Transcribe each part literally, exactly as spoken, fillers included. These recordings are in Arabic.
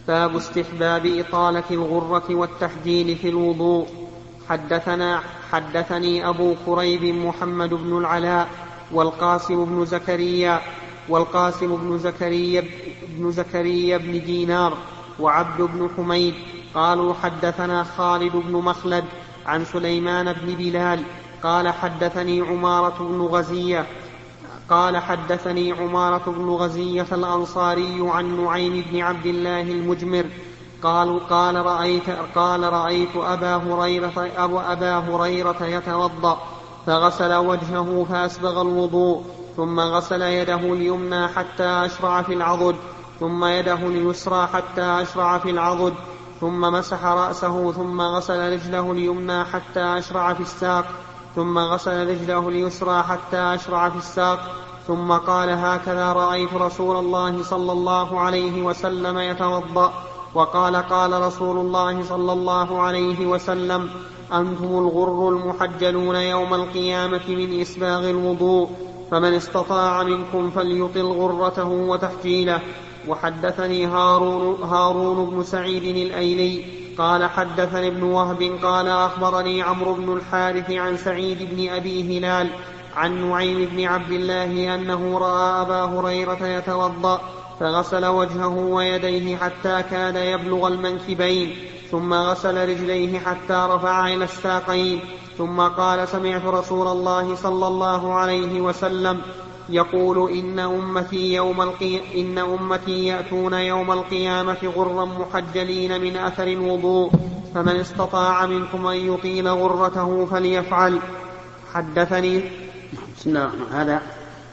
باب استحباب إطالة الغرة والتحجيل في الوضوء. حدثنا حدثني أبو كريب محمد بن العلاء والقاسم بن زكريا والقاسم بن زكريا بن زكريا بن دينار وعبد بن حميد قالوا حدثنا خالد بن مخلد عن سليمان بن بلال قال حدثني عمارة بن غزية قال حدثني عمارة بن غزية الأنصاري عن نعيم بن عبد الله المجمر قال قال رأيت قال رأيت أبا هريرة أبو أبا هريرة يتوضأ فغسل وجهه فأسبغ الوضوء ثم غسل يده اليمنى حتى أشرع في العضد ثم يده اليسرى حتى أشرع في العضد ثم مسح رأسه ثم غسل رجله اليمنى حتى أشرع في الساق ثم غسل رجله اليسرى حتى أشرع في الساق ثم قال هكذا رأيت رسول الله صلى الله عليه وسلم يتوضأ. وقال قال رسول الله صلى الله عليه وسلم أنتم الغر المحجلون يوم القيامة من إسباغ الوضوء فمن استطاع منكم فليطل غرته وتحجيله. وحدثني هارون, هارون بن سعيد الأيلي قال حدثني ابن وهب قال أخبرني عمرو بن الحارث عن سعيد بن أبي هلال عن نعيم بن عبد الله أنه رأى أبا هريرة يتوضأ فغسل وجهه ويديه حتى كاد يبلغ المنكبين ثم غسل رجليه حتى رفع إلى الساقين ثم قال سمعت رسول الله صلى الله عليه وسلم يقول إن أمتي, يوم القي... إن أمتي يأتون يوم القيامة غرا محجلين من أثر الوضوء فمن استطاع منكم أن يطيل غرته فليفعل. حدثني بسم الله هذا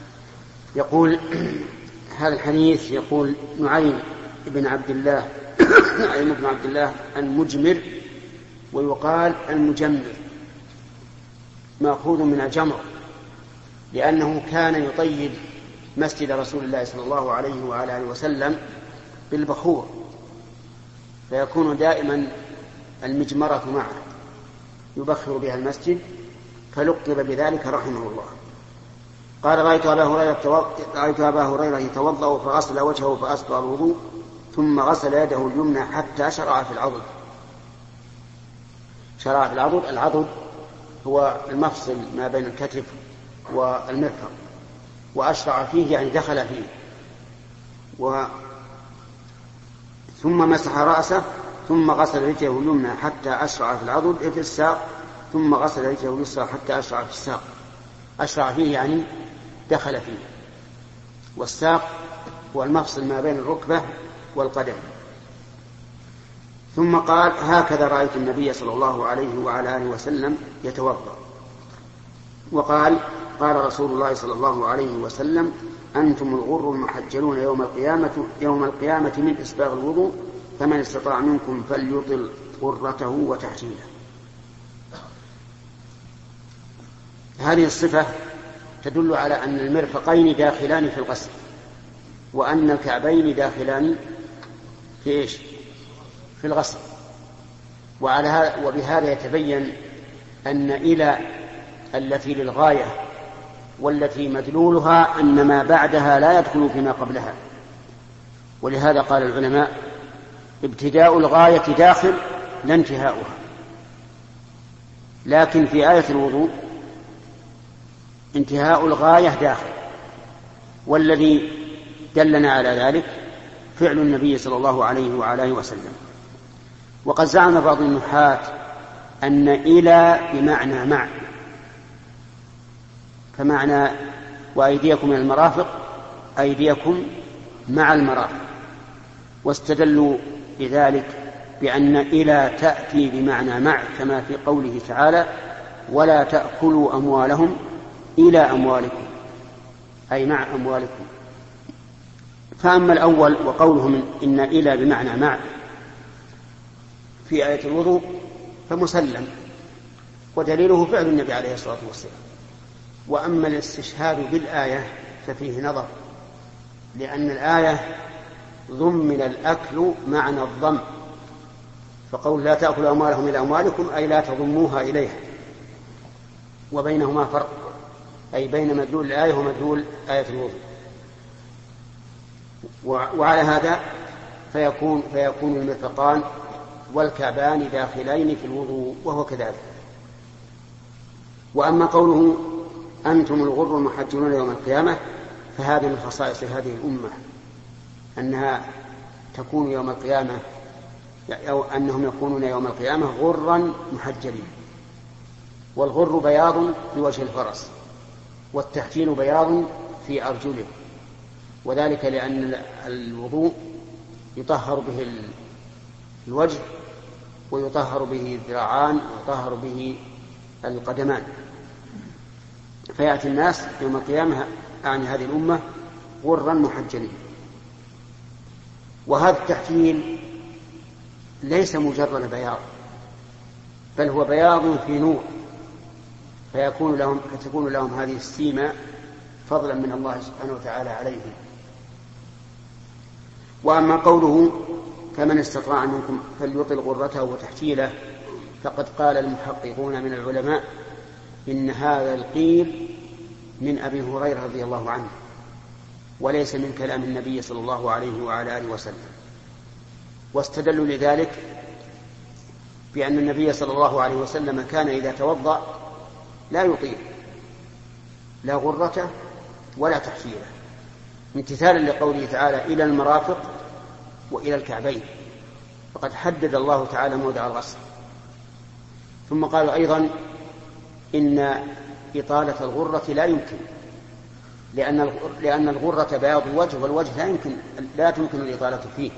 يقول هذا الحديث يقول نعيم بن عبد الله نعيم بن عبد الله المجمر ويقال المجمر مأخوذ من الجمر لأنه كان يطيب مسجد رسول الله صلى الله عليه وعلى آله وسلم بالبخور فيكون دائما المجمرة معه يبخر بها المسجد فلقب بذلك رحمه الله. قال رأيت أبا هريرة رأيت أبا هريرة يتوضأ فغسل وجهه فأسبغ الوضوء ثم غسل يده اليمنى حتى شرع في العضد. شرع في العضد العضد هو المفصل ما بين الكتف والمرفق وأشرع فيه يعني دخل فيه و ثم مسح رأسه ثم غسل رجله اليمنى حتى أشرع في العضد في الساق ثم غسل رجله اليسرى حتى أشرع في الساق. أشرع فيه يعني دخل فيه والساق هو المفصل ما بين الركبة والقدم. ثم قال هكذا رأيت النبي صلى الله عليه وعلى آله وسلم يتوضأ. وقال قال رسول الله صلى الله عليه وسلم أنتم الغر المحجلون يوم القيامة, يوم القيامة من إسباغ الوضوء فمن استطاع منكم فليطل غرته وتحجيله. هذه الصفة تدل على أن المرفقين داخلان في الغسل وأن الكعبين داخلان في إيش؟ في الغسل. وعلى هذا وبهذا يتبين أن إلى التي للغاية والتي مدلولها أن ما بعدها لا يدخل فيما قبلها. ولهذا قال العلماء ابتداء الغاية داخل لا انتهاؤها. لكن في آية الوضوء انتهاء الغاية داخل والذي دلنا على ذلك فعل النبي صلى الله عليه وعلى آله وسلم. وقد زعم بعض النحاة أن إلى بمعنى مع فمعنى وأيديكم من المرافق أيديكم مع المرافق واستدلوا بذلك بأن إلى تأتي بمعنى مع كما في قوله تعالى ولا تأكلوا أموالهم إلى أموالكم أي مع أموالكم. فأما الأول وقولهم إن إلى بمعنى مع في آية الوضوء فمسلم ودليله فعل النبي عليه الصلاة والسلام. وأما الاستشهاد بالآية ففيه نظر لأن الآية ضمن الأكل معنى الضم فقول لا تأكلوا أموالهم إلى أموالكم أي لا تضموها إليها وبينهما فرق أي بين مدلول الآية ومدلول آية الوضوء. وعلى هذا فيكون, فيكون المرفقان والكعبان داخلين في الوضوء، وهو كذلك. وأما قوله أنتم الغر المحجلون يوم القيامة فهذا من خصائص هذه الأمة، أنها تكون يوم القيامة أو أنهم يكونون يوم القيامة غرا محجلين. والغر بياض في وجه الفرس، والتحجيل بياض في أرجله، وذلك لأن الوضوء يطهر به الوجه ويطهر به الذراعان ويطهر به القدمان. فيأتي الناس يوم القيامة عن هذه الأمة غرا محجلين. وهذا التحجيل ليس مجرد بياض، بل هو بياض في نور، فيكون لهم فتكون لهم هذه السيمة فضلا من الله سبحانه وتعالى عليهم. وأما قوله فمن استطاع منكم فليطل غرته وتحجيله، فقد قال المحققون من العلماء إن هذا القيل من أبي هريرة رضي الله عنه، وليس من كلام النبي صلى الله عليه وعلى آله وسلم. واستدلوا لذلك بأن النبي صلى الله عليه وسلم كان إذا توضأ لا يطيل لا غرته ولا تحجيله، امتثالا لقوله تعالى إلى المرافق وإلى الكعبين، فقد حدد الله تعالى موضع الغسل. ثم قالوا أيضا إن إطالة الغرة لا يمكن، لأن لأن الغرة بياض الوجه، والوجه لا يمكن لا تمكن الإطالة فيه،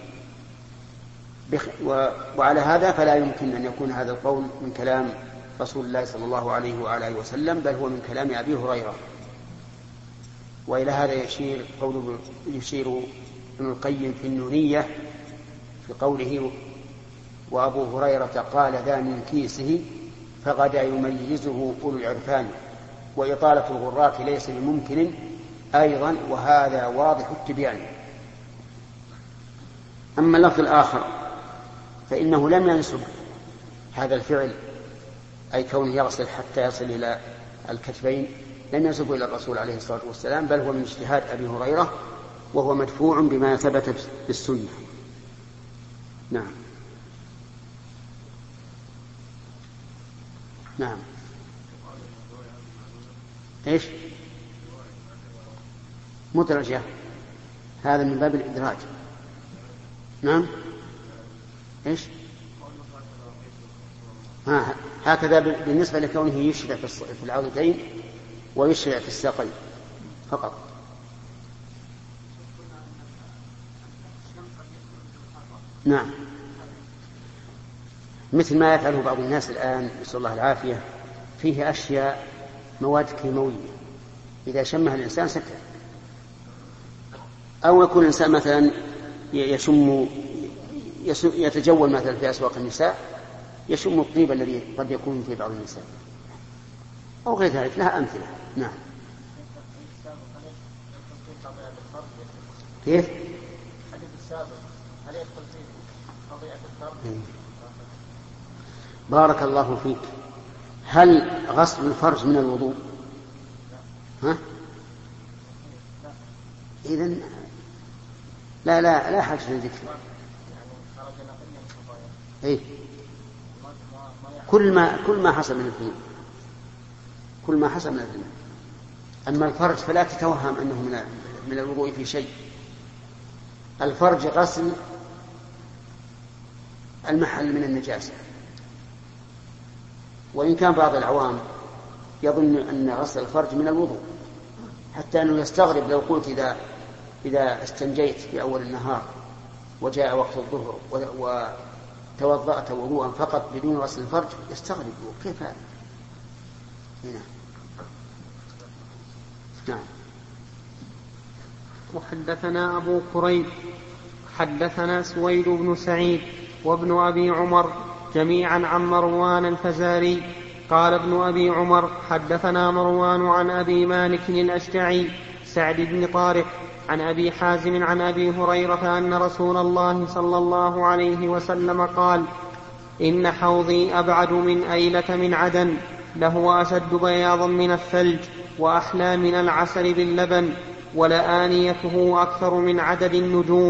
وعلى هذا فلا يمكن أن يكون هذا القول من كلام رسول الله صلى الله عليه وعلى آله وسلم، بل هو من كلام أبي هريرة. وإلى هذا يشير قول يشير ابن القيم في النونية في قوله وأبو هريرة قال ذا من كيسه فغدا يميزه أولو العرفان، وإطالة الغرات ليس بممكن أيضا، وهذا واضح التبيان. أما اللفظ الآخر فإنه لم ينسب هذا الفعل، أي كونه يغسل حتى يصل إلى الكتفين، لم ينسب إلى الرسول عليه الصلاة والسلام، بل هو من اجتهاد أبي هريرة، وهو مدفوع بما ثبت بالسنة. نعم نعم إيش مدرجة، هذا من باب الإدراج. نعم إيش ها هكذا بالنسبة لكونه يشرع في العضدين ويشرع في الساقين فقط. نعم، مثل ما يفعله بعض الناس الآن نسأل الله العافية، فيه أشياء مواد كيماوية إذا شمها الإنسان سكت، أو يكون الإنسان مثلا يشم يتجول مثلا في أسواق النساء يشم الطيب الذي قد يكون في بعض النساء أو غير ذلك، لها أمثلة. نعم كيف؟ بارك الله فيك. هل غسل الفرج من الوضوء؟ ها؟ إذن لا لا لا حاجة للذكر. إيه؟ كل ما كل ما حصل من الذنوب، كل ما حصل من الذنوب. أما الفرج فلا تتوهم أنه من من الوضوء في شيء. الفرج غسل المحل من النجاسة، وإن كان بعض العوام يظن أن غسل الفرج من الوضوء، حتى أنه يستغرب لو قلت إذا إذا استنجيت في أول النهار وجاء وقت الظهر وتوضأت وضوءا فقط بدون غسل الفرج، يستغرب كيف هذا؟ هنا نعم. وحدثنا أبو كريب حدثنا سويد بن سعيد وابن أبي عمر جميعا عن مروان الفزاري قال ابن أبي عمر حدثنا مروان عن أبي مالك الأشجعي سعد بن طارق عن أبي حازم عن أبي هريرة أن رسول الله صلى الله عليه وسلم قال إن حوضي أبعد من أيلة من عدن، له أشد بياضا من الثلج وأحلى من العسل باللبن، ولآنيته أكثر من عدد النجوم،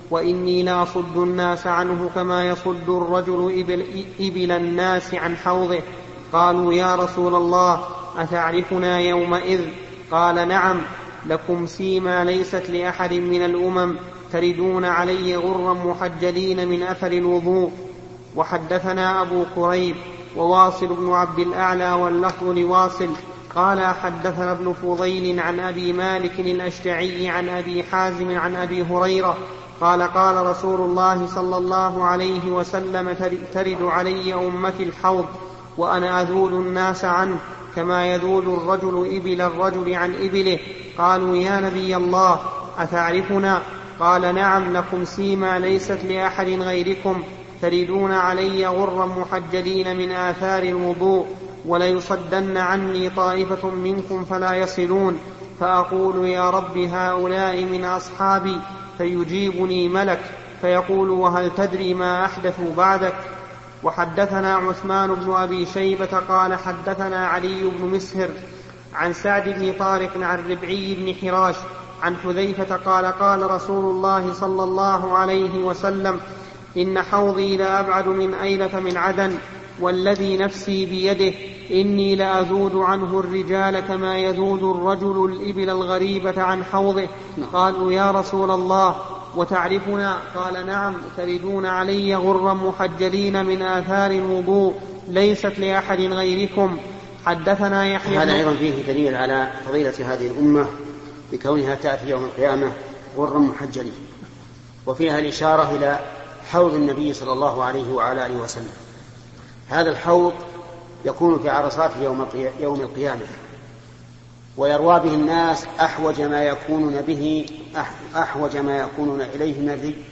وإني لأصد الناس عنه كما يصد الرجل إبل, إبل الناس عن حوضه. قالوا يا رسول الله أتعرفنا يومئذ؟ قال نعم، لكم سيما ليست لأحد من الأمم، تردون علي غرا محجلين من أثر الوضوء. وحدثنا أبو كريب وواصل بن عبد الأعلى واللفظ لواصل قال حدثنا ابن فضيل عن أبي مالك الأشجعي عن أبي حازم عن أبي هريرة قال قال رسول الله صلى الله عليه وسلم ترد علي أمتي الحوض وأنا أذول الناس عنه كما يذول الرجل إبل الرجل عن إبله. قالوا يا نبي الله أتعرفنا؟ قال نعم، لكم سيما ليست لأحد غيركم، تردون علي غرا محجلين من آثار الوضوء، وليصدن عني طائفة منكم فلا يصلون، فأقول يا رب هؤلاء من أصحابي، فيجيبني ملك فيقول وهل تدري ما أحدثوا بعدك؟ وحدثنا عثمان بن أبي شيبة قال حدثنا علي بن مسهر عن سعد بن طارق عن ربعي بن حراش عن حذيفة قال قال رسول الله صلى الله عليه وسلم إن حوضي لأبعد من أيلة من عدن، والذي نفسي بيده إني لأذود عنه الرجال كما يذود الرجل الإبل الغريبة عن حوضه. قالوا يا رسول الله وتعرفنا؟ قال نعم، تردون علي غرا محجلين من آثار الوضوء ليست لأحد غيركم. حدثنا يحيى. هذا أيضا فيه دليل على فضيلة هذه الأمة بكونها تأتي يوم القيامة غرا محجلين، وفيها الإشارة إلى حوض النبي صلى الله عليه وعلى آله وسلم. هذا الحوض يكون في عرصات يوم القيامة، ويروى به الناس أحوج ما يكونون به أحوج ما يكونون إليه من الري،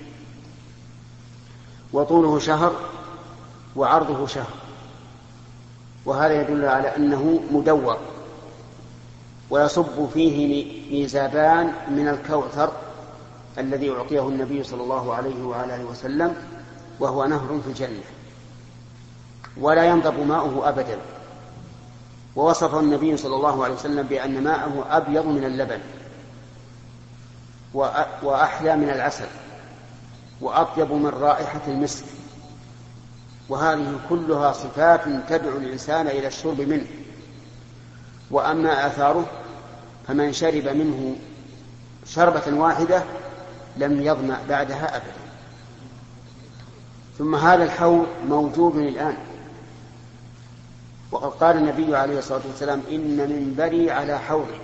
وطوله شهر وعرضه شهر، وهذا يدل على أنه مدور، ويصب فيه ميزابان من الكوثر الذي أعطيه النبي صلى الله عليه وعلى آله وسلم، وهو نهر في الجنة ولا ينضب ماؤه أبدا. ووصف النبي صلى الله عليه وسلم بأن ماءه أبيض من اللبن وأحلى من العسل وأطيب من رائحة المسك، وهذه كلها صفات تدعو الإنسان إلى الشرب منه. وأما آثاره فمن شرب منه شربة واحدة لم يظمأ بعدها أبدا. ثم هذا الحوض موجود الآن، وقد قال النبي عليه الصلاة والسلام إن منبري على حوضي.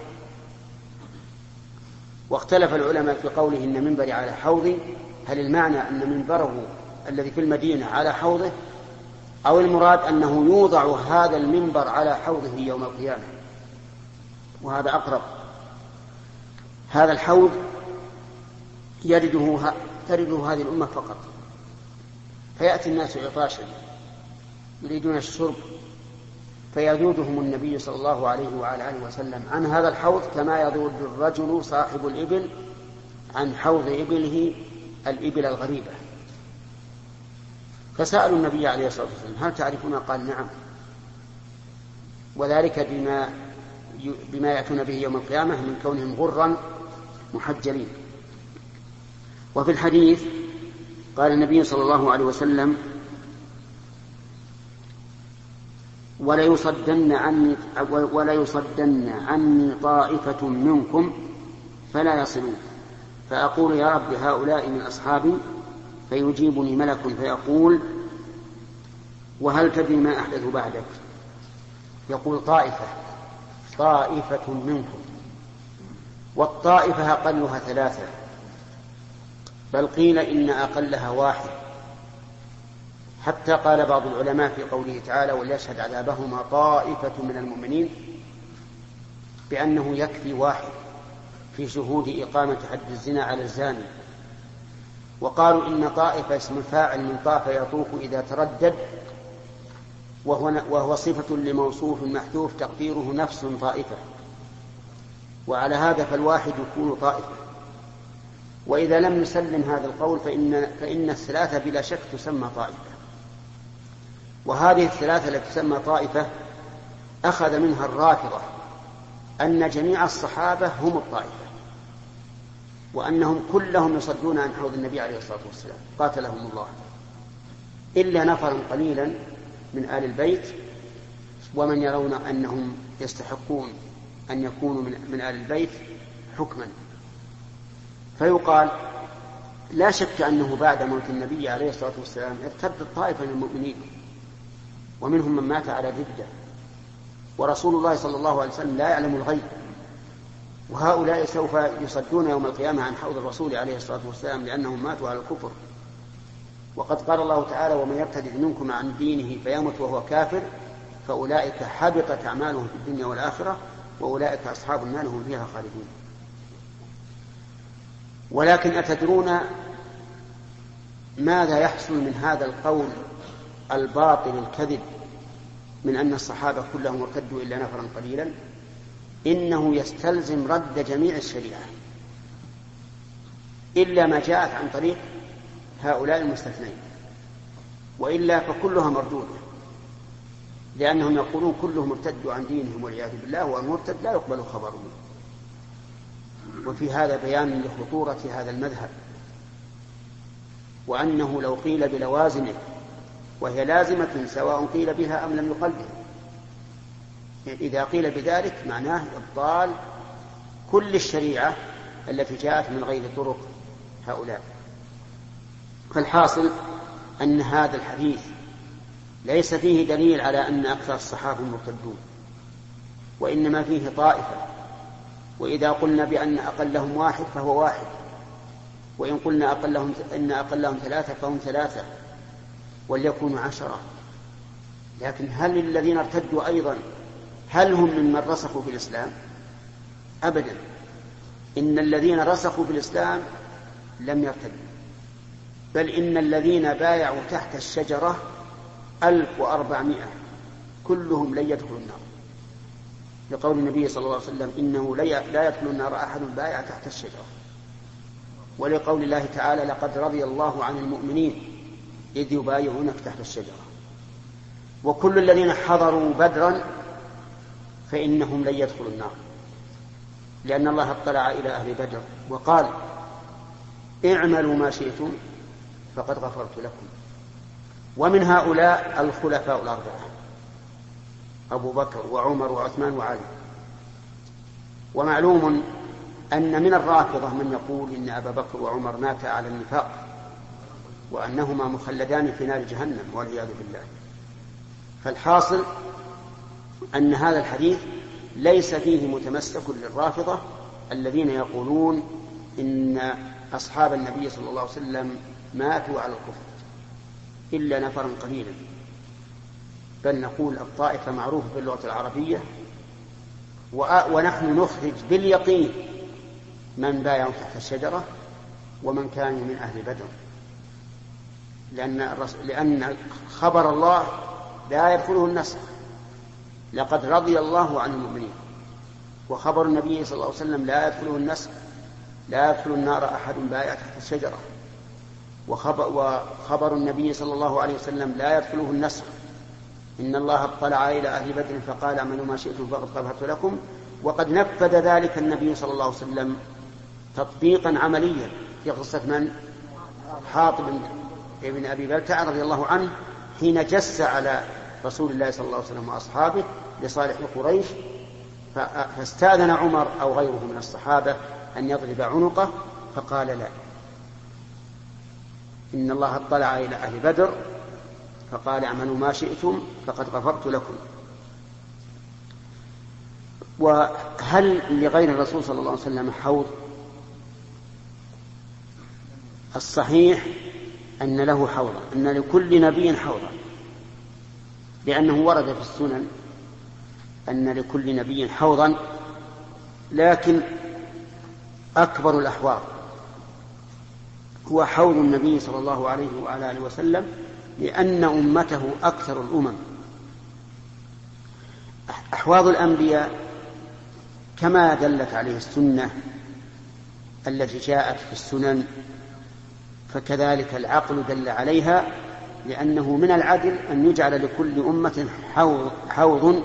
واختلف العلماء في قوله إن منبري على حوضي، هل المعنى أن منبره الذي في المدينة على حوضه، أو المراد أنه يوضع هذا المنبر على حوضه يوم القيامة؟ وهذا أقرب. هذا الحوض يرده ترده هذه الأمة فقط، فيأتي الناس عطاشا يريدون الشرب، فيذودهم النبي صلى الله عليه وعلى آله وسلم عن هذا الحوض كما يذود الرجل صاحب الإبل عن حوض إبله الإبل الغريبة. فسألوا النبي عليه الصلاة والسلام هل تعرفون؟ قال نعم، وذلك بما بما يأتون به يوم القيامة من كونهم غرا محجلين. وفي الحديث قال النبي صلى الله عليه وسلم ولا يصدن عني ولا يصدن عني طائفة منكم فلا يصلون، فأقول يا رب هؤلاء من أصحابي، فيجيبني ملك فيقول وهل تدري ما أحدث بعدك؟ يقول طائفة طائفة منكم، والطائفة أقلها ثلاثة، بل قيل إن أقلها واحد، حتى قال بعض العلماء في قوله تعالى وليشهد عذابهما طائفة من المؤمنين بأنه يكفي واحد في شهود إقامة حد الزنا على الزاني. وقالوا إن طائفة اسم الفاعل من طاف يطوف إذا تردد، وهو, وهو صفة لموصوف محذوف تقديره نفس طائفة، وعلى هذا فالواحد يكون طائفة. وإذا لم نسلم هذا القول فإن, فإن الثلاثة بلا شك تسمى طائفة. وهذه الثلاثة التي تسمى طائفة أخذ منها الرافضة أن جميع الصحابة هم الطائفة، وأنهم كلهم يصدون عن حوض النبي عليه الصلاة والسلام قاتلهم الله، إلا نفرا قليلا من آل البيت ومن يرون أنهم يستحقون أن يكونوا من آل البيت حكما. فيقال لا شك أنه بعد موت النبي عليه الصلاة والسلام ارتدت طائفة من المؤمنين ومنهم من مات على ردة، ورسول الله صلى الله عليه وسلم لا يعلم الغيب، وهؤلاء سوف يصدون يوم القيامة عن حوض الرسول عليه الصلاة والسلام لأنهم ماتوا على الكفر. وقد قال الله تعالى: ومن يرتد منكم عن دينه فيمت وهو كافر فأولئك حبطت أعمالهم في الدنيا والآخرة وأولئك أصحاب النار هم فيها خالدون. ولكن أتدرون ماذا يحصل من هذا القول الباطل الكذب من أن الصحابة كلهم ارتدوا إلا نفرا قليلا؟ إنه يستلزم رد جميع الشريعة إلا ما جاءت عن طريق هؤلاء المستثنين، وإلا فكلها مردودة، لأنهم يقولون كلهم ارتدوا عن دينهم والعياذ بالله، والمرتد لا يقبل خبره. وفي هذا بيان لخطورة هذا المذهب، وأنه لو قيل بلوازمه وهي لازمة سواء قيل بها أم لم يقل بها، إذا قيل بذلك معناه إبطال كل الشريعة التي جاءت من غير طرق هؤلاء. فالحاصل أن هذا الحديث ليس فيه دليل على أن أكثر الصحابة مرتدون، وإنما فيه طائفة، وإذا قلنا بأن أقلهم واحد فهو واحد، وإن قلنا أقلهم إن أقلهم ثلاثة فهم ثلاثة، وليكونوا عشرة. لكن هل الذين ارتدوا أيضا هل هم ممن رسخوا في الإسلام؟ أبدا، إن الذين رسخوا في الإسلام لم يرتدوا، بل إن الذين بايعوا تحت الشجرة ألف وأربعمائة كلهم لن يدخلوا النار، لقول النبي صلى الله عليه وسلم: إنه لا يدخل النار أحد بايع تحت الشجرة، ولقول الله تعالى: لقد رضي الله عن المؤمنين إذ يبايعونك تحت الشجرة. وكل الذين حضروا بدرا فإنهم لن يدخلوا النار، لأن الله اطلع إلى أهل بدر وقال: اعملوا ما شئتم فقد غفرت لكم. ومن هؤلاء الخلفاء الأربعة أبو بكر وعمر وعثمان وعلي. ومعلوم أن من الرافضة من يقول إن أبا بكر وعمر ماتا على النفاق وأنهما مخلدان في نار جهنم والعياذ بالله. فالحاصل أن هذا الحديث ليس فيه متمسك للرافضة الذين يقولون إن أصحاب النبي صلى الله عليه وسلم ماتوا على الكفر إلا نفرا قليلا، بل نقول الطائفة معروفة في اللغة العربية، ونحن نخرج باليقين من بايعوا تحت الشجرة ومن كانوا من أهل بدر، لأن, لأن خبر الله لا يدخله النسخ، لقد رضي الله عن المؤمنين، وخبر النبي صلى الله عليه وسلم لا يدخله النسخ، لا يدخل النار أحد بايع تحت الشجرة، وخبر, وخبر النبي صلى الله عليه وسلم لا يدخله النسخ، إن الله اطلع إلى أهل بدر فقال: اعملوا ما شئتم فقد غفرت لكم. وقد نفذ ذلك النبي صلى الله عليه وسلم تطبيقا عمليا في قصة من؟ حاطب بن أبي بلتع رضي الله عنه، حين جس على رسول الله صلى الله عليه وسلم وأصحابه لصالح قريش، فاستأذن عمر أو غيره من الصحابة أن يضرب عنقه، فقال: لا، إن الله اطلع إلى أهل بدر فقال: اعملوا ما شئتم فقد غفرت لكم. وهل لغير الرسول صلى الله عليه وسلم حوض؟ الصحيح أن له حوضا، أن لكل نبي حوضا، لأنه ورد في السنن أن لكل نبي حوضا، لكن أكبر الأحواض هو حوض النبي صلى الله عليه وعلى آله وسلم، لأن أمته أكثر الأمم. أحواض الأنبياء كما دلت عليه السنة التي جاءت في السنن، فكذلك العقل دل عليها، لأنه من العدل أن يجعل لكل أمة حوض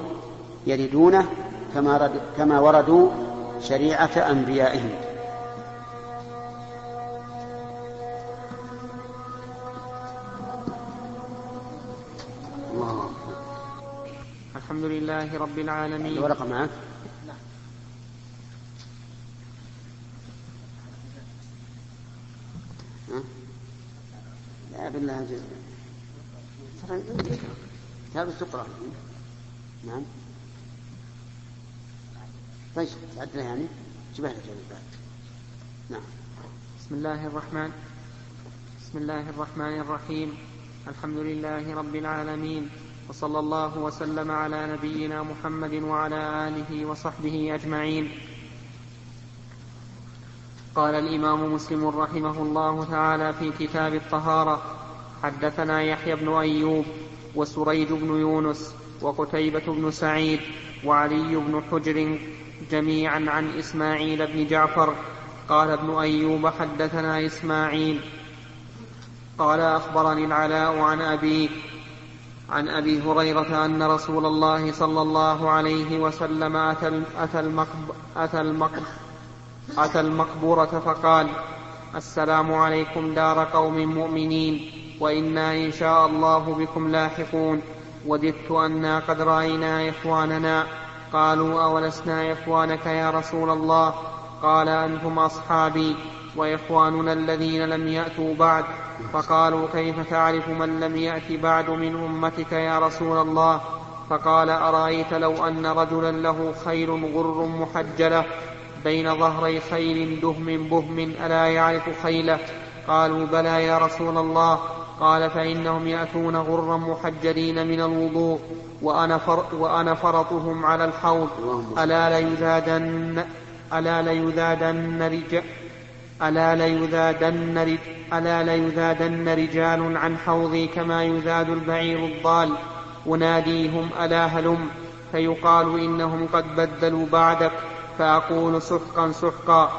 يردونه كما وردوا شريعة أنبيائهم. الحمد لله رب العالمين. الورقة معك؟ ها؟ لا بالله جزء ترى كتاب تقرأ. نعم طيب تعدل يعني جبهة الجلد. نعم. بسم الله الرحمن بسم الله الرحمن الرحيم. الحمد لله رب العالمين، وصلى الله وسلم على نبينا محمد وعلى آله وصحبه أجمعين. قال الإمام مسلم رحمه الله تعالى في كتاب الطهارة: حدثنا يحيى بن أيوب وسريج بن يونس وقتيبة بن سعيد وعلي بن حجر جميعا عن إسماعيل بن جعفر. قال ابن أيوب: حدثنا إسماعيل قال أخبرني العلاء عن أبي عن أبي هريرة أن رسول الله صلى الله عليه وسلم أتى, أتى, المقب أتى, المقب أتى المقبورة فقال: السلام عليكم دار قوم مؤمنين، وإنا إن شاء الله بكم لاحقون. وددت أنا قد رأينا إخواننا. قالوا: أولسنا إخوانك يا رسول الله؟ قال: أنتم أصحابي وإخواننا الذين لم يأتوا بعد. فقالوا: كيف تعرف من لم يأت بعد من أمتك يا رسول الله؟ فقال: أرأيت لو أن رجلا له خيل غر محجلة بين ظهري خيل دهم بهم ألا يعرف خيله؟ قالوا: بلى يا رسول الله. قال: فإنهم يأتون غرا محجلين من الوضوء وأنا, فر وأنا فرطهم على الحوض. ألا ليزادن ألا ليزادن رجال ألا ليذادن, رج... ألا ليذادن رجال عن حوضي كما يذاد البعير الضال. أناديهم: ألا هلم؟ فيقال: إنهم قد بدلوا بعدك. فأقول: سحقا سحقا.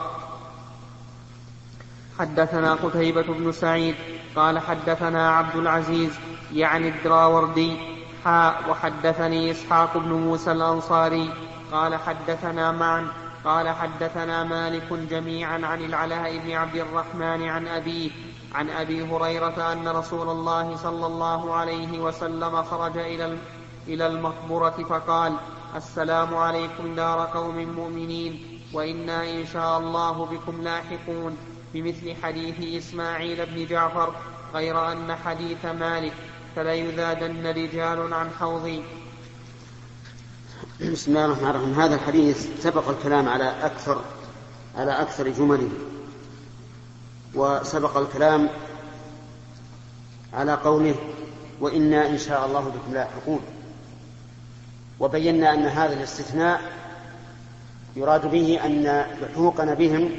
حدثنا قتيبة بن سعيد قال حدثنا عبد العزيز يعني الدراوردي حاء وحدثني إسحاق بن موسى الأنصاري قال حدثنا معا قال حدثنا مالك جميعا عن العلاء بن عبد الرحمن عن أبيه عن أبي هريرة أن رسول الله صلى الله عليه وسلم خرج إلى إلى المقبرة فقال: السلام عليكم دار قوم مؤمنين، وإنا إن شاء الله بكم لاحقون، بمثل حديث إسماعيل بن جعفر، غير أن حديث مالك: فليذادن رجال عن حوضي. بسم الله الرحمن الرحيم. هذا الحديث سبق الكلام على أكثر على أكثر جمله، وسبق الكلام على قوله: وإنا إن شاء الله بكم لاحقون، وبينا أن هذا الاستثناء يراد به أن لحوقنا بهم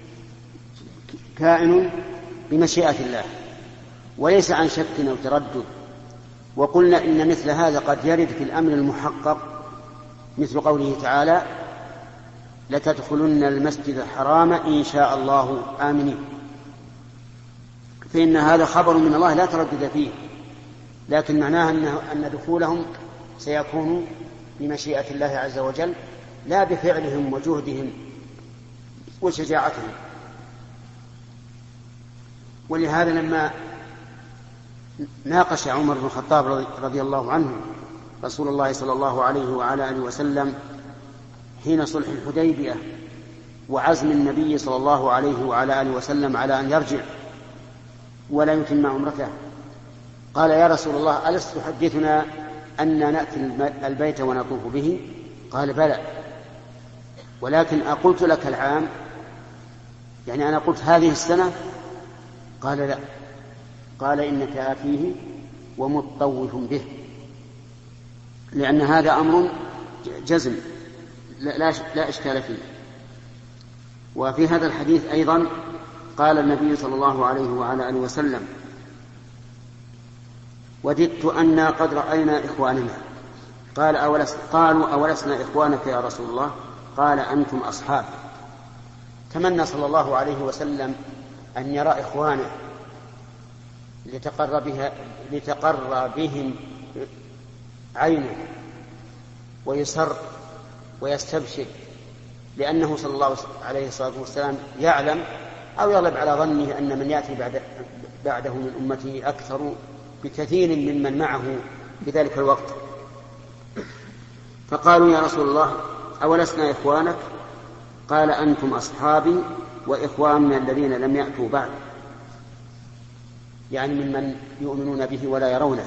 كائن بمشيئة الله وليس عن شك أو تردد. وقلنا إن مثل هذا قد يرد في الأمر المحقق، مثل قوله تعالى: لتدخلن المسجد الحرام إن شاء الله آمنين، فإن هذا خبر من الله لا تردد فيه، لكن معناه أن دخولهم سيكون بمشيئة الله عز وجل لا بفعلهم وجهدهم وشجاعتهم. ولهذا لما ناقش عمر بن الخطاب رضي الله عنه رسول الله صلى الله عليه وعلى آله وسلم حين صلح الحديبية وعزم النبي صلى الله عليه وعلى آله وسلم على أن يرجع ولا يتم عمرته، قال: يا رسول الله، ألست تحدثنا أن نأتي البيت ونطوف به؟ قال: بلى، ولكن أقلت لك العام، يعني أنا قلت هذه السنة؟ قال: لا. قال: إنك آتيه ومطوف به، لأن هذا أمر جزم لا, لا, لا إشكال فيه. وفي هذا الحديث أيضا قال النبي صلى الله عليه وعلى آله وسلم: وددت أنا قد رأينا إخواننا. قال: أولس قالوا: أولسنا إخوانك يا رسول الله؟ قال: أنتم أصحاب. تمنى صلى الله عليه وسلم أن يرى إخوانه لتقر, بها لتقر بهم عينه ويسر ويستبشر، لأنه صلى الله عليه الصلاة والسلام يعلم أو يغلب على ظنه أن من يأتي بعد بعده من أمته أكثر بكثير ممن معه في ذلك الوقت. فقالوا يا رسول الله أولسنا إخوانك؟ قال أنتم أصحابي وإخواننا الذين لم يأتوا بعد، يعني ممن يؤمنون به ولا يرونه.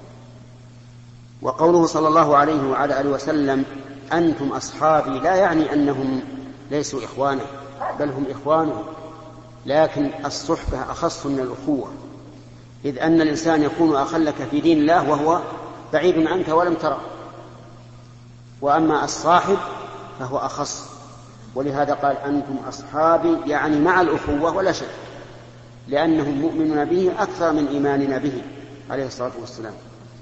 وقوله صلى الله عليه وعلى آله وسلم أنتم أصحابي لا يعني أنهم ليسوا إخوانه، بل هم إخوانه، لكن الصحبة أخص من الأخوة، إذ أن الإنسان يكون أخلك في دين الله وهو بعيد عنك ولم تره، وأما الصاحب فهو أخص. ولهذا قال أنتم أصحابي، يعني مع الأخوة ولا شك، لأنهم مؤمنون به أكثر من إيماننا به عليه الصلاة والسلام.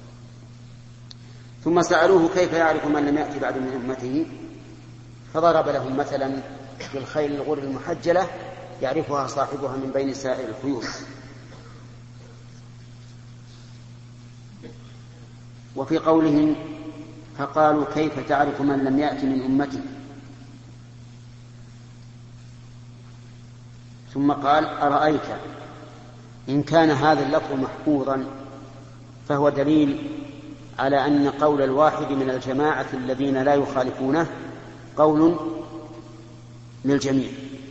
ثم سألوه كيف يعرف من لم يأتي بعد من أمته، فضرب لهم مثلا بالخيل الغر المحجلة يعرفها صاحبها من بين سائر الخيول. وفي قوله فقالوا كيف تعرف من لم يأتي من أمته، ثم قال أرأيت، إن كان هذا اللفظ محفوظا فهو دليل على أن قول الواحد من الجماعة الذين لا يخالفونه قول للجميع.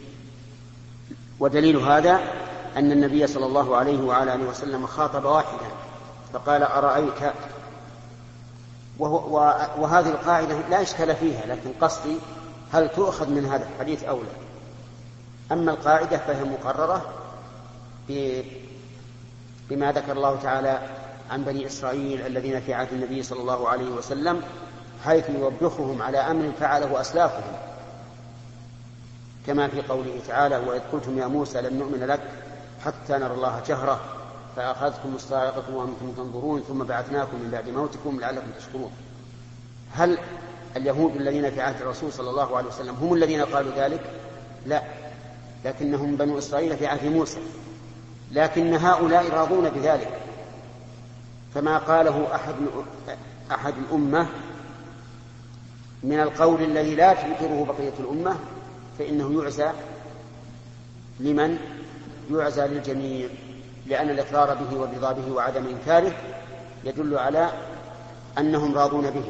ودليل هذا أن النبي صلى الله عليه وعلى آله وسلم خاطب واحدا فقال أرأيت، وهذه القاعدة لا إشكال فيها، لكن قصدي هل تؤخذ من هذا الحديث أو لا. أما القاعدة فهي مقررة بما ذكر الله تعالى عن بني إسرائيل الذين في عهد النبي صلى الله عليه وسلم، حيث يوبخهم على أمر فعله أسلافهم، كما في قوله تعالى وإذ قلتم يا موسى لن نؤمن لك حتى نرى الله جهرة فأخذتكم الصاعقة وأنتم تنظرون ثم بعثناكم من بعد موتكم لعلكم تشكرون. هل اليهود الذين في عهد الرسول صلى الله عليه وسلم هم الذين قالوا ذلك؟ لا، لكنهم بنو إسرائيل في عهد موسى، لكن هؤلاء راضون بذلك، فما قاله أحد أحد الأمة من القول الذي لا تنكره بقية الأمة فإنه يعزى لمن؟ يعزى للجميع، لأن الإقرار به والرضا به وعدم إنكاره يدل على أنهم راضون به.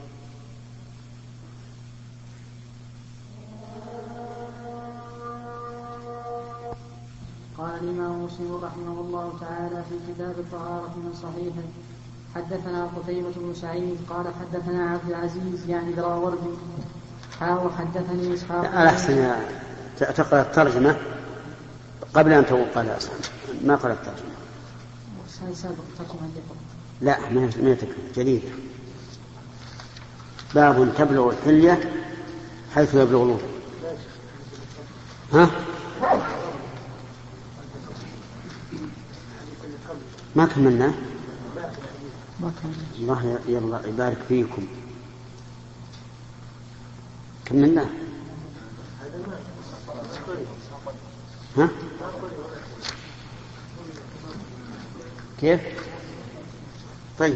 قال الإمام مسلم رحمه الله تعالى في كتاب الطهارة من صحيحه حدثنا قتيبة بن سعيد قال حدثنا عبد العزيز يعني دراوردي حاو حدثني إسحاق. أحسن تقرأ الترجمة قبل أن تقول قال أصلا ما قرأ الترجمة. لا ما تكفي جديدة. باب تبلغ الحلية حيث يبلغ الوضوء. ها ما كملنا؟ الله يلا يبارك فيكم. كملنا؟ ها؟ كيف؟ طيب.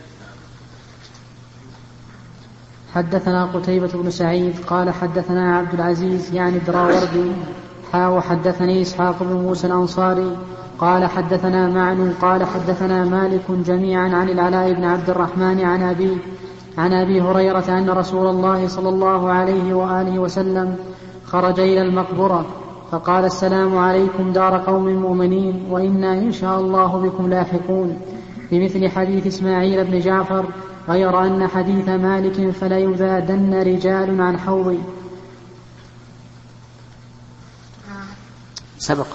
حدثنا قتيبة بن سعيد قال حدثنا عبد العزيز يعني الدراوردي حاو حدثني إسحاق بن موسى الأنصاري قال حدثنا معن قال حدثنا مالك جميعا عن العلاء بن عبد الرحمن عن أبي عن أبي هريرة أن رسول الله صلى الله عليه وآله وسلم خرج إلى المقبرة فقال السلام عليكم دار قوم مؤمنين وإنا إن شاء الله بكم لاحقون، بمثل حديث إسماعيل بن جعفر، غير أن حديث مالك فلا يذادن رجال عن حوضي. سبق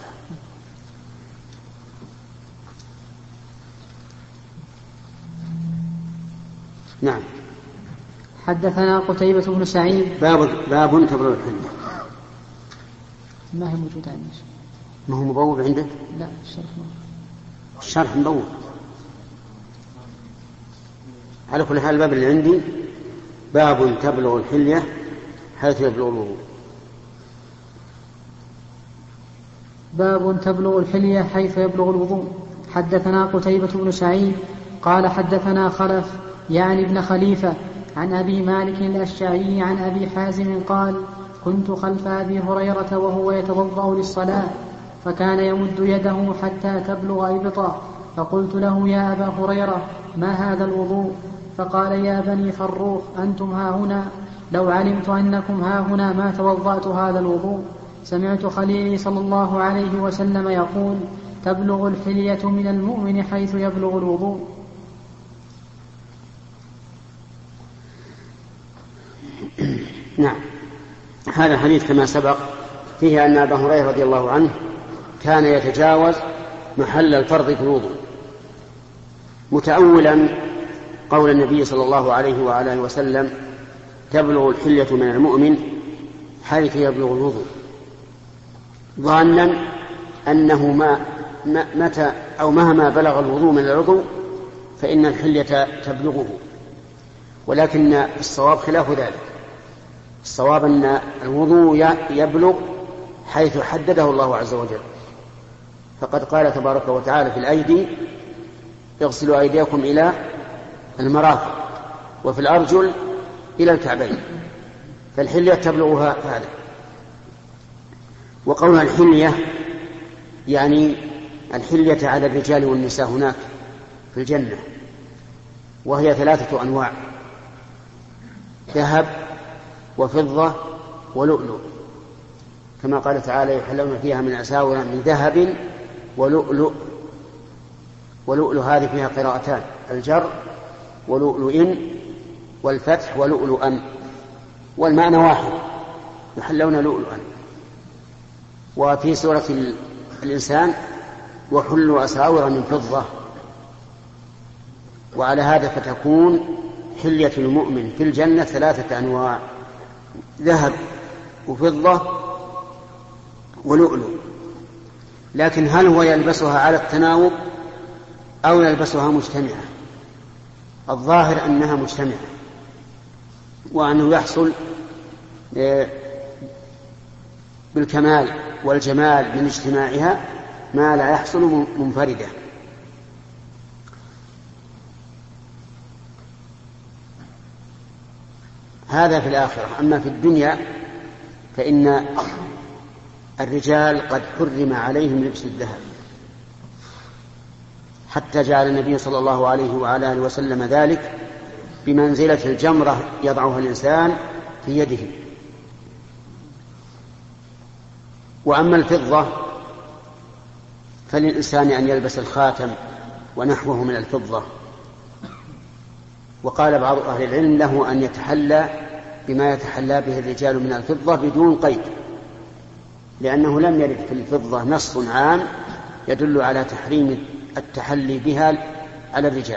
نعم. حدثنا قتيبة بن سعيد. باب باب تبلغ الحلية. ما هي موجودة عندك؟ ما هو مبوب عندك؟ لا الشرح مبوب. الشرح مبوب. على كل حال الباب اللي عندي باب تبلغ الحلية حيث يبلغ الوضوء. باب تبلغ الحلية حيث يبلغ الوضوء. حدثنا قتيبة بن سعيد قال حدثنا خلف يعني ابن خليفة عن أبي مالك الأشعري عن أبي حازم قال كنت خلف أبي هريرة وهو يتوضأ للصلاة فكان يمد يده حتى تبلغ إبطا، فقلت له يا أبا هريرة ما هذا الوضوء؟ فقال يا بني فروخ أنتم هاهنا، لو علمت أنكم هاهنا ما توضأت هذا الوضوء. سمعت خليلي صلى الله عليه وسلم يقول تبلغ الحلية من المؤمن حيث يبلغ الوضوء. نعم، هذا الحديث كما سبق فيه أن أبا هريرة رضي الله عنه كان يتجاوز محل الفرض في الوضوء، متأولا قول النبي صلى الله عليه وآله وسلم تبلغ الحلية من المؤمن حيث يبلغ الوضوء، ظانا أنه ما متى أو مهما بلغ الوضوء من العضو فإن الحلية تبلغه، ولكن الصواب خلاف ذلك. الصواب أن الوضوء يبلغ حيث حدده الله عز وجل، فقد قال تبارك وتعالى في الأيدي اغسلوا أيديكم إلى المرافق، وفي الأرجل إلى الكعبين، فالحلية تبلغها هذا. وقولها الحلية يعني الحلية على الرجال والنساء هناك في الجنة، وهي ثلاثة أنواع: ذهب وفضة ولؤلؤ، كما قال تعالى يحلون فيها من أساور من ذهب ولؤلؤ. ولؤلؤ هذه فيها قراءتان، الجر ولؤلؤ والفتح ولؤلؤا، والمعنى واحد، يحلون لؤلؤا. وفي سورة الإنسان وحلوا أساور من فضة. وعلى هذا فتكون حلية المؤمن في الجنة ثلاثة أنواع: ذهب وفضة ولؤلؤ. لكن هل هو يلبسها على التناوب أو يلبسها مجتمعة؟ الظاهر أنها مجتمعة، وأنه يحصل بالكمال والجمال من اجتماعها ما لا يحصل منفردة. هذا في الآخرة. أما في الدنيا فإن الرجال قد حرم عليهم لبس الذهب، حتى جعل النبي صلى الله عليه وعلى آله وسلم ذلك بمنزلة الجمرة يضعها الإنسان في يده. وأما الفضة فللإنسان أن يلبس الخاتم ونحوه من الفضة. وقال بعض أهل العلم له أن يتحلى بما يتحلى به الرجال من الفضة بدون قيد، لأنه لم يرد في الفضة نص عام يدل على تحريم التحلي بها على الرجال،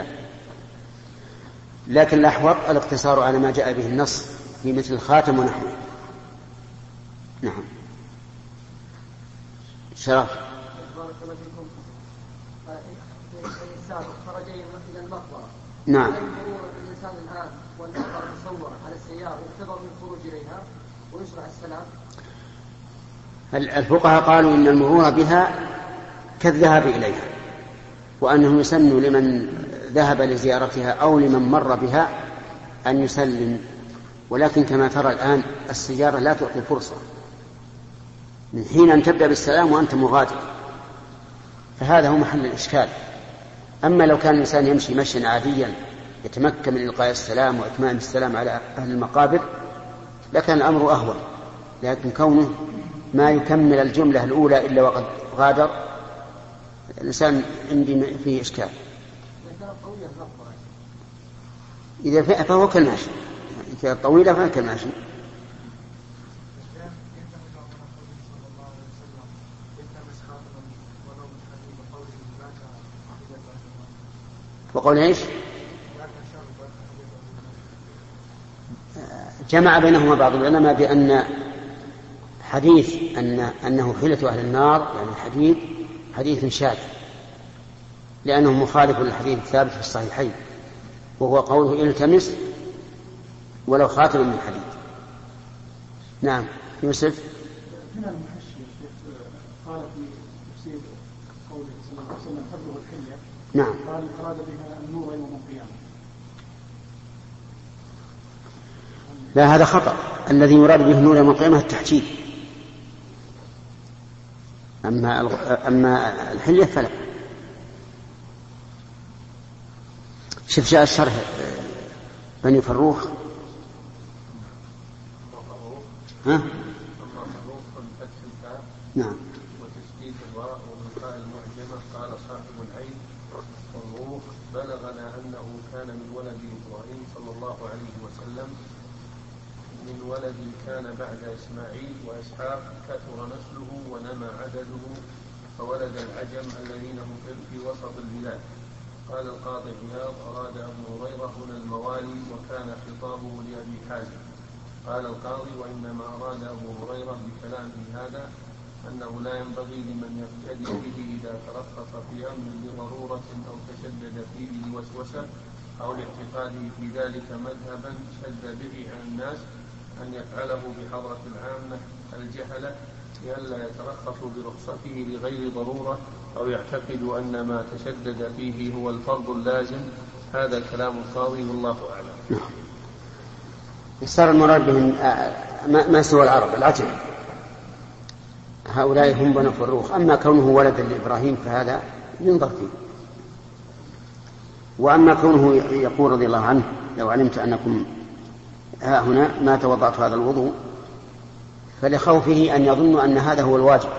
لكن الأحوط الاقتصار على ما جاء به النص في مثل الخاتم ونحوه. نعم. شرف. نعم. الإنسان الآن والمقبرة تصور على السيارة ينتظر من الخروج إليها ويشرع السلام. الفقهاء قالوا إن المرور بها كالذهاب إليها، وأنه يسن لمن ذهب لزيارتها أو لمن مر بها أن يسلم. ولكن كما ترى الآن السيارة لا تعطي فرصة من حين أن تبدأ بالسلام وأنت مغادر، فهذا هو محل الإشكال. أما لو كان الإنسان يمشي مشيا عاديا يتمكن من إلقاء السلام وإتمام السلام على أهل المقابر لكان الأمر أهون، لكن كونه ما يكمل الجملة الأولى إلا وقد غادر الإنسان عندي فيه إشكال. إذا فهو كالماشي، إذا طويلة فهو كالماشي. وقول إيش؟ جمع بينهما بعض العلماء بأن حديث أن أنه حلة أهل النار يعني الحديث حديث شاذ، لأنه مخالف للحديث الثابت في الصحيحين، وهو قوله التمس ولو خاتم من حديد. نعم. يوسف. هنا المحشي قال في تفسير قوله صلى الله عليه وسلم تبلغ الحلية. نعم. قال أراد بها النور يوم القيامة. لا، هذا خطأ. الذي يراد به النور يوم القيامة التحجيل، أما أما الحلية فلا. شوف جاء الشرح بني فروخ. ها؟ نعم. وتشديد الراء والقاء المعجمة. قال صاحب العين فروخ بلغنا أنه كان من ولد إبراهيم صلى الله عليه وسلم من ولد كان بعد إسماعيل وإسحاق كثر نسله ونمى عدده فولد العجم الذين هم في وسط البلاد. قال القاضي عياض أراد أبو هريرة هنا الموالي وكان خطابه لأبي حازم. قال القاضي وإنما أراد أبو هريرة بكلامه هذا أنه لا ينبغي لمن يقتدي به إذا ترخص في أمر لضرورة أو تشدد فيه لوسوسة أو لاعتقاده في ذلك مذهبا شد به عن الناس أن يفعله بحضرة العامة الجهلة لئلا يترخصوا برخصته لغير ضرورة أو يعتقدوا أن ما تشدد فيه هو الفرض اللازم. هذا كلام القاضي والله أعلم. صار المراد بهم ما سوى العرب العجم، هؤلاء هم بنو فروخ. أما كونه ولدا لإبراهيم فهذا ينظر فيه. وأما كونه يقول رضي الله عنه لو علمت أنكم ها هنا ما توضأت هذا الوضوء فلخوفه أن يظن أن هذا هو الواجب.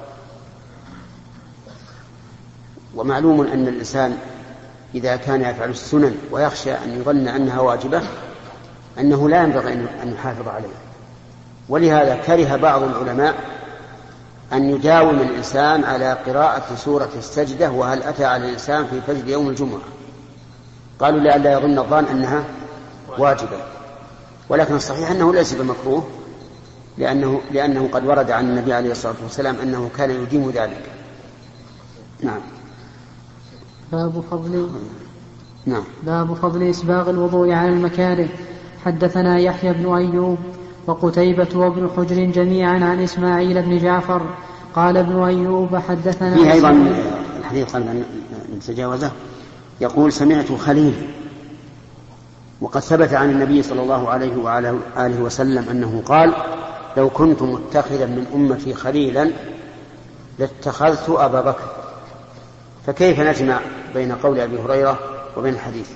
ومعلوم أن الإنسان إذا كان يفعل السنن ويخشى أن يظن أنها واجبة أنه لا ينبغي أن يحافظ عليها. ولهذا كره بعض العلماء أن يداوم الإنسان على قراءة سورة السجدة وهل أتى على الإنسان في فجر يوم الجمعة. قالوا لئلا يظن الظان أنها واجبة، ولكن الصحيح أنه ليس بمكروه لأنه, لأنه قد ورد عن النبي عليه الصلاة والسلام أنه كان يديم ذلك. نعم. باب فضل نعم. باب فضل إسباغ الوضوء على المكاره. حدثنا يحيى بن أيوب وقتيبة وابن حجر جميعا عن إسماعيل بن جعفر قال ابن أيوب حدثنا فيه أيضا الحديث قبل أن نتجاوزه يقول سمعت خليل، وقد ثبت عن النبي صلى الله عليه وعلى آله وسلم أنه قال لو كنت متخذا من أمتي خليلا لاتخذت أبا بكر. فكيف نجمع بين قول أبي هريرة وبين الحديث؟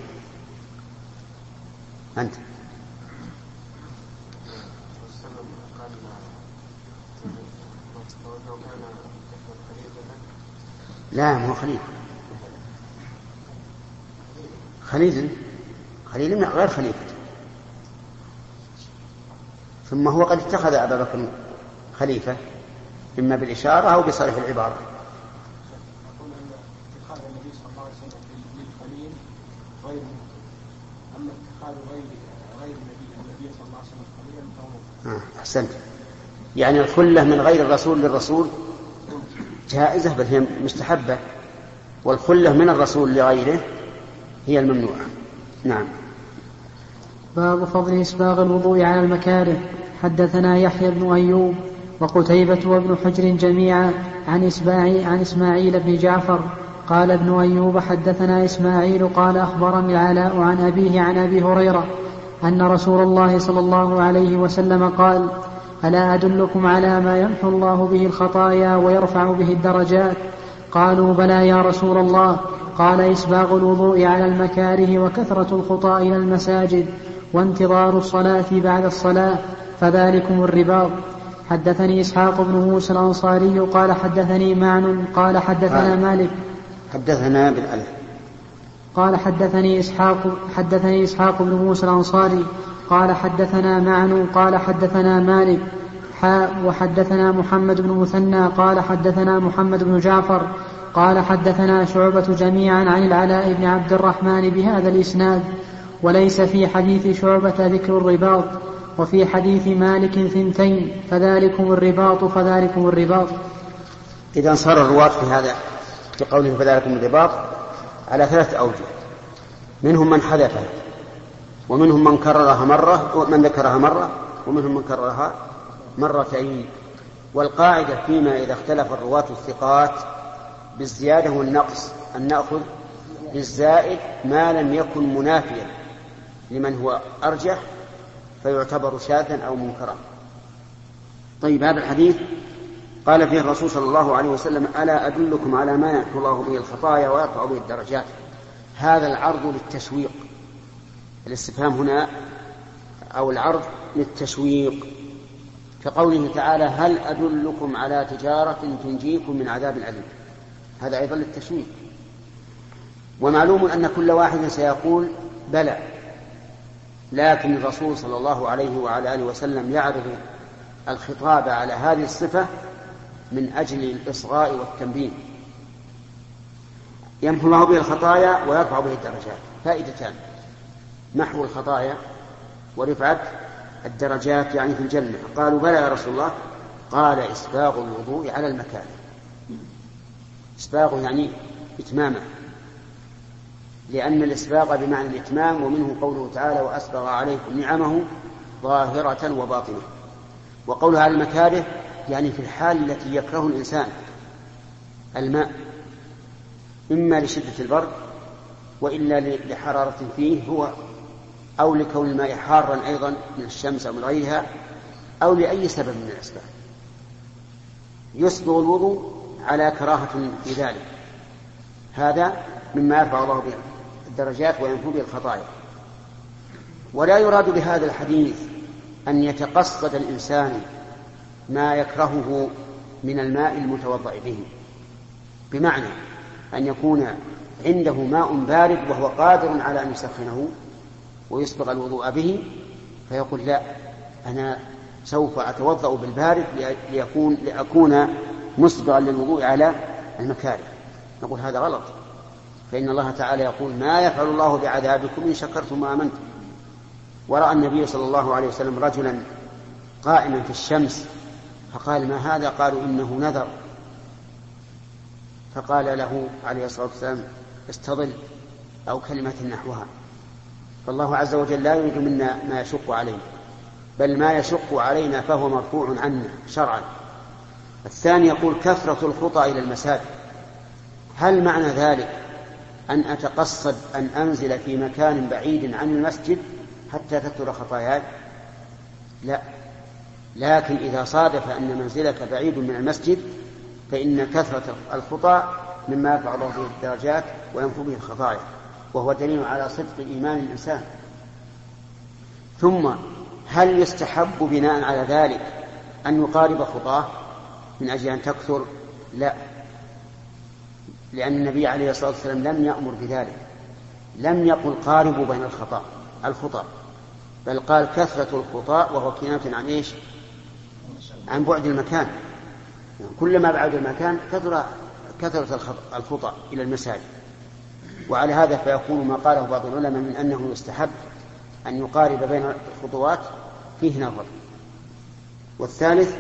أنت لا مو خليل خليل خليل غير خليفة، ثم هو قد اتخذ أبا بكر خليفة إما بالإشارة أو بصريح العبارة. أقول أن اتخاذ النبي صلى الله عليه وسلم للخليل غير، أما اتخاذ غير غير النبي صلى الله عليه وسلم خليلا فهو آه أحسنت. يعني الخلة من غير الرسول للرسول جائزة بل هي مستحبة، والخلة من الرسول لغيره هي الممنوعة. نعم. باب فضل إسباغ الوضوء على المكاره. حدثنا يحيى بن أيوب وقتيبة وابن حجر جميعا عن إسماعيل, عن إسماعيل بن جعفر قال ابن أيوب حدثنا إسماعيل قال أخبرني العلاء عن أبيه عن أبي هريرة أن رسول الله صلى الله عليه وسلم قال ألا أدلكم على ما يمحو الله به الخطايا ويرفع به الدرجات؟ قالوا بلى يا رسول الله. قال إسباغ الوضوء على المكاره وكثرة الخطى إلى المساجد وانتظار الصلاة بعد الصلاة فذلكم الرباط. حدثني إسحاق بن موسى الأنصاري قال حدثني معن قال حدثنا مالك حدثنا بالألف قال حدثني إسحاق حدثني إسحاق بن موسى الأنصاري قال حدثنا معن قال حدثنا مالك حاء وحدثنا محمد بن مثنى قال حدثنا محمد بن جعفر قال حدثنا شعبة جميعا عن العلاء بن عبد الرحمن بهذا الإسناد، وليس في حديث شعبة ذكر الرباط، وفي حديث مالك ثنتين فذلكم الرباط فذلكم الرباط. إذا صار الرواة في هذا في قوله فذلكم الرباط على ثلاث أوجه، منهم من حذفها ومنهم من كررها مرة ومن ذكرها مرة ومنهم من كررها مرتين. والقاعدة فيما إذا اختلف الرواة الثقات بالزيادة والنقص أن نأخذ بالزائد ما لم يكن منافيا لمن هو أرجح فيعتبر شاذا أو منكرا. طيب هذا الحديث قال فيه الرسول صلى الله عليه وسلم ألا أدلكم على ما يمحو الله به الخطايا ويرفع به الدرجات. هذا العرض للتسويق الاستفهام هنا أو العرض للتشويق، كقوله تعالى هل أدلكم على تجارة تنجيكم من عذاب أليم، هذا أيضا للتشويق. ومعلوم أن كل واحد سيقول بلى، لكن الرسول صلى الله عليه وعلى آله وسلم يعرض الخطاب على هذه الصفة من أجل الإصغاء والتنبيه، يمحو الله به الخطايا ويرفع به الدرجات. فائدتان: محو الخطايا ورفعة الدرجات يعني في الجنة. قالوا بلى يا رسول الله، قال إسباغ الوضوء على المكان. إسباغ يعني إتمامه، لأن الإسباغ بمعنى الإتمام، ومنه قوله تعالى وأسبغ عليكم نعمه ظاهرة وباطنة. وقولها على المكاره يعني في الحال التي يكره الإنسان الماء، إما لشدة البرد وإلا لحرارة فيه هو، أو لكون الماء حارا أيضا من الشمس أو من غيرها، أو لأي سبب من الأسباب. يسبغ الوضوء على كراهة في ذلك، هذا مما يرفع الله به الدرجات وينفو به الخطايا. ولا يراد بهذا الحديث أن يتقصد الإنسان ما يكرهه من الماء المتوضأ به، بمعنى أن يكون عنده ماء بارد وهو قادر على أن يسخنه ويسبغ الوضوء به، فيقول لا، أنا سوف أتوضأ بالبارد ليكون لأكون مسبغا للوضوء على المكاره. نقول هذا غلط، فإن الله تعالى يقول ما يفعل الله بعذابكم إن شكرتم وآمنتم. ورأى النبي صلى الله عليه وسلم رجلا قائما في الشمس فقال ما هذا؟ قالوا إنه نذر، فقال له عليه الصلاة والسلام استظل أو كلمة نحوها. فالله عز وجل لا يريد منا ما يشق علينا، بل ما يشق علينا فهو مرفوع عنا شرعا. الثاني يقول كثرة الخطى إلى المساجد، هل معنى ذلك أن أتقصد أن أنزل في مكان بعيد عن المسجد حتى تكثر خطاياي؟ لا، لكن إذا صادف أن منزلك بعيد من المسجد فإن كثرة الخطى مما يرفع الله به الدرجات وينفو به الخطايا، وهو دليل على صدق إيمان الإنسان. ثم هل يستحب بناء على ذلك أن يقارب خطاه من أجل أن تكثر؟ لا، لأن النبي عليه الصلاة والسلام لم يأمر بذلك، لم يقل قاربوا بين الخطأ الخطأ بل قال كثرة الخطأ، وهو كناية عن إيش؟ عن بعد المكان. كلما بعد المكان كثر كثرة الخطأ إلى المساجد. وعلى هذا فيكون ما قاله بعض العلماء من أنه يستحب أن يقارب بين الخطوات فيه نظر. والثالث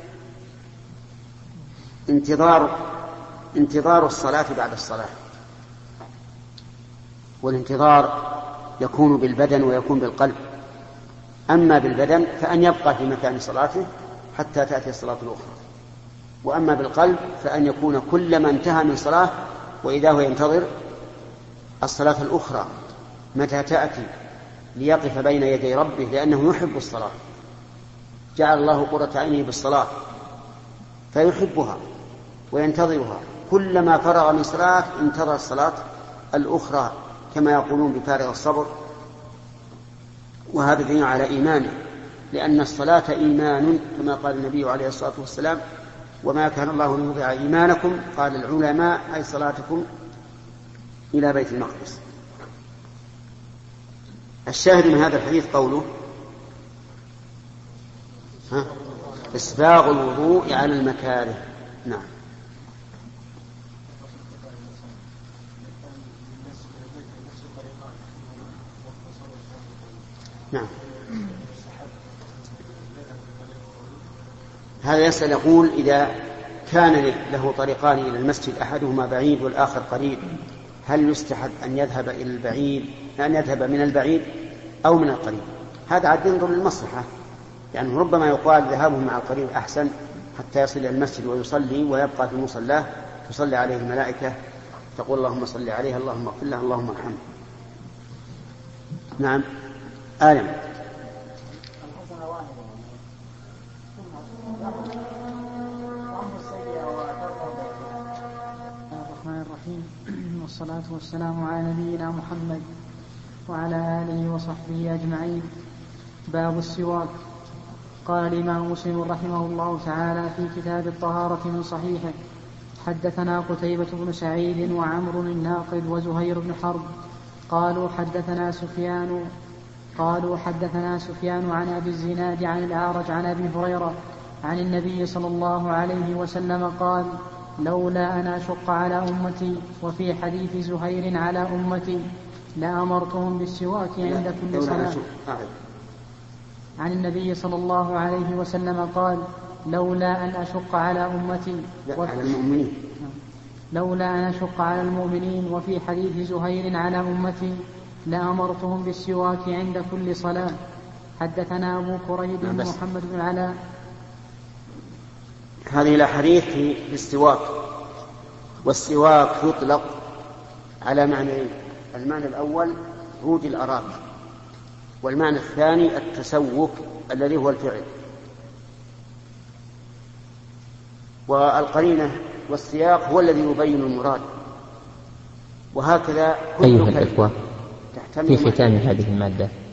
انتظار انتظار الصلاة بعد الصلاة، والانتظار يكون بالبدن ويكون بالقلب. أما بالبدن فأن يبقى في مكان صلاته حتى تأتي الصلاة الأخرى، وأما بالقلب فأن يكون كلما انتهى من صلاة وإذا هو ينتظر الصلاة الأخرى متى تأتي ليقف بين يدي ربه، لأنه يحب الصلاة، جعل الله قرة عينه بالصلاة فيحبها وينتظرها. كلما فرغ من صلاة انتظر الصلاة الأخرى كما يقولون بفارغ الصبر. وهذا دليل على إيمانه، لأن الصلاة إيمان كما قال النبي عليه الصلاة والسلام وما كان الله ليضيع إيمانكم، قال العلماء أي صلاتكم إلى بيت المقدس. الشاهد من هذا الحديث قوله ها إسباغ الوضوء على المكاره. نعم. نعم. هذا يسأل يقول إذا كان له طريقان إلى المسجد أحدهما بعيد والآخر قريب، هل يستحب أن يذهب إلى البعيد أن يذهب من البعيد أو من القريب؟ هذا عاد ينظر للمصلحة، يعني ربما يقال ذهابه مع القريب أحسن حتى يصل إلى المسجد ويصلي ويبقى في مصلاه تصلي عليه الملائكة تقول اللهم صل عليه اللهم اغفر له اللهم ارحمه. نعم. آلم. الرحمن الرحيم، والصلاة والسلام على نبينا محمد وعلى آله وصحبه أجمعين. باب السواك. قال الإمام مسلم رحمه الله تعالى في كتاب الطهارة من صحيحه: حدثنا قتيبة بن سعيد وعمرو الناقد وزهير بن حرب قالوا حدثنا سفيان قالوا حدثنا سفيان عن أبي الزناد عن الأعرج عن أبي هريرة عن النبي صلى الله عليه وسلم قال: لولا أن أشق على أمتي. وفي حديث زهير على أمتي لأمرتهم بالسواك عند كل صلاة. عن النبي صلى الله عليه وسلم قال: لولا أن أشق على أمتي على المؤمنين لولا أن أشق على المؤمنين. وفي حديث زهير على أمتي لأمرتهم بالسواك عند كل صلاة. حدثنا أبو كريب محمد بن العلاء. هذه الأحاديث في السواك، والسواك يطلق على معنيين: المعنى الأول عود الأراك، والمعنى الثاني التسوك الذي هو الفعل. والقرينة والسياق هو الذي يبين المراد. وهكذا أيها الإخوة، في ختام هذه المادة